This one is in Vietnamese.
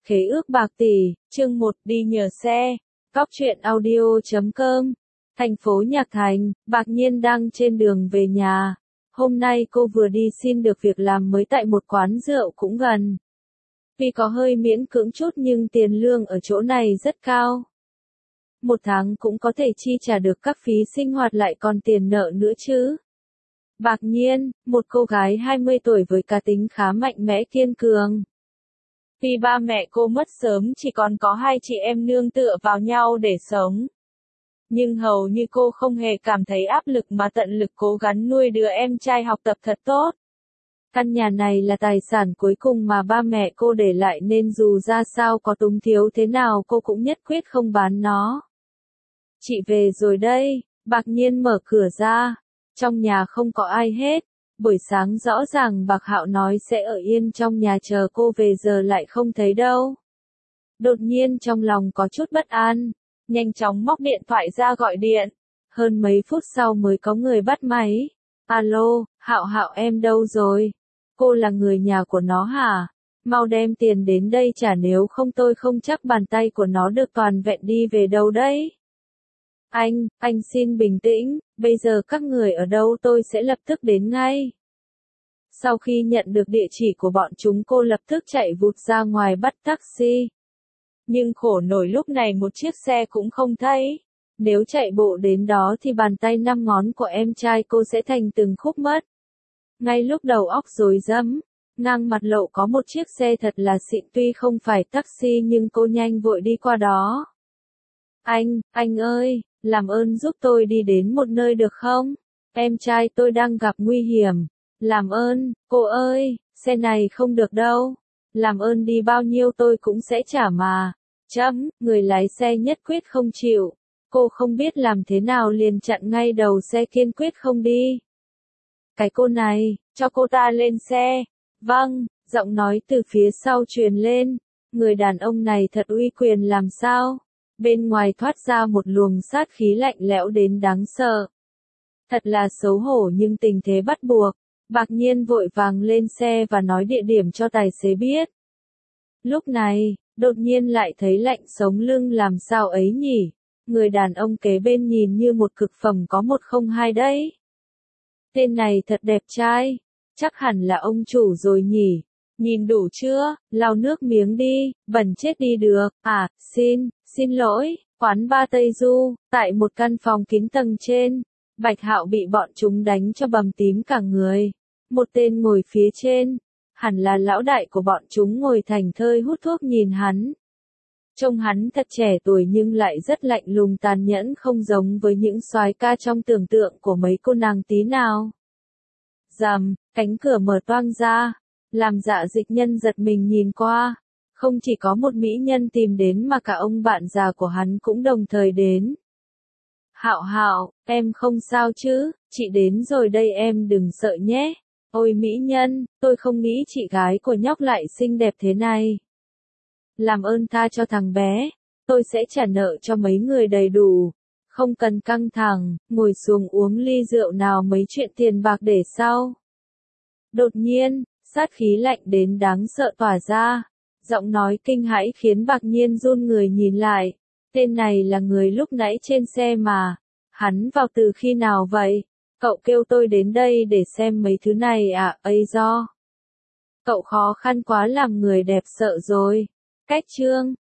Khế ước bạc tỷ, chương 1 đi nhờ xe. Góc truyện audio.com. Thành phố Nhạc Thành, Bạc Nhiên đang trên đường về nhà. Hôm nay cô vừa đi xin được việc làm mới tại một quán rượu cũng gần. Vì có hơi miễn cưỡng chút nhưng tiền lương ở chỗ này rất cao. Một tháng cũng có thể chi trả được các phí sinh hoạt lại còn tiền nợ nữa chứ. Bạc Nhiên, một cô gái 20 tuổi với cá tính khá mạnh mẽ kiên cường. Vì ba mẹ cô mất sớm chỉ còn có hai chị em nương tựa vào nhau để sống. Nhưng hầu như cô không hề cảm thấy áp lực mà tận lực cố gắng nuôi đứa em trai học tập thật tốt. Căn nhà này là tài sản cuối cùng mà ba mẹ cô để lại nên dù ra sao có túng thiếu thế nào cô cũng nhất quyết không bán nó. Chị về rồi đây, Bạc Nhiên mở cửa ra. Trong nhà không có ai hết. Buổi sáng rõ ràng Bạc Hạo nói sẽ ở yên trong nhà chờ cô về giờ lại không thấy đâu. Đột nhiên trong lòng có chút bất an, nhanh chóng móc điện thoại ra gọi điện. Hơn mấy phút sau mới có người bắt máy. Alo, Hạo Hạo em đâu rồi? Cô là người nhà của nó hả? Mau đem tiền đến đây trả nếu không tôi không chắc bàn tay của nó được toàn vẹn đi về đâu đấy. Anh xin bình tĩnh, bây giờ các người ở đâu tôi sẽ lập tức đến ngay. Sau khi nhận được địa chỉ của bọn chúng cô lập tức chạy vụt ra ngoài bắt taxi. Nhưng khổ nổi lúc này một chiếc xe cũng không thấy. Nếu chạy bộ đến đó thì bàn tay 5 ngón của em trai cô sẽ thành từng khúc mất. Ngay lúc đầu óc rối rắm, ngang mặt lộ có một chiếc xe thật là xịn tuy không phải taxi nhưng cô nhanh vội đi qua đó. Anh ơi, làm ơn giúp tôi đi đến một nơi được không? Em trai tôi đang gặp nguy hiểm. Làm ơn, cô ơi, xe này không được đâu. Làm ơn đi bao nhiêu tôi cũng sẽ trả mà. Người lái xe nhất quyết không chịu. Cô không biết làm thế nào liền chặn ngay đầu xe kiên quyết không đi. Cái cô này, cho cô ta lên xe. Vâng, giọng nói từ phía sau truyền lên. Người đàn ông này thật uy quyền làm sao? Bên ngoài thoát ra một luồng sát khí lạnh lẽo đến đáng sợ. Thật là xấu hổ nhưng tình thế bắt buộc. Bạc Nhiên vội vàng lên xe và nói địa điểm cho tài xế biết. Lúc này, đột nhiên lại thấy lạnh sống lưng làm sao ấy nhỉ? Người đàn ông kế bên nhìn như một cực phẩm có 102 đấy. Tên này thật đẹp trai, chắc hẳn là ông chủ rồi nhỉ? Nhìn đủ chưa? Lau nước miếng đi, bẩn chết đi được. Xin lỗi, quán ba Tây Du, tại một căn phòng kín tầng trên. Bạch Hạo bị bọn chúng đánh cho bầm tím cả người. Một tên ngồi phía trên, hẳn là lão đại của bọn chúng ngồi thảnh thơi hút thuốc nhìn hắn. Trông hắn thật trẻ tuổi nhưng lại rất lạnh lùng tàn nhẫn không giống với những soái ca trong tưởng tượng của mấy cô nàng tí nào. Rầm, cánh cửa mở toang ra, làm Dạ Dịch Nhân giật mình nhìn qua. Không chỉ có một mỹ nhân tìm đến mà cả ông bạn già của hắn cũng đồng thời đến. Hạo Hạo, em không sao chứ, chị đến rồi đây em đừng sợ nhé. Ôi mỹ nhân, tôi không nghĩ chị gái của nhóc lại xinh đẹp thế này. Làm ơn tha cho thằng bé, tôi sẽ trả nợ cho mấy người đầy đủ. Không cần căng thẳng, ngồi xuống uống ly rượu nào mấy chuyện tiền bạc để sau. Đột nhiên, sát khí lạnh đến đáng sợ tỏa ra. Giọng nói kinh hãi khiến Bạc Nhiên run người nhìn lại. Tên này là người lúc nãy trên xe mà. Hắn vào từ khi nào vậy? Cậu kêu tôi đến đây để xem mấy thứ này à? Ây do. Cậu khó khăn quá làm người đẹp sợ rồi. Cách chương.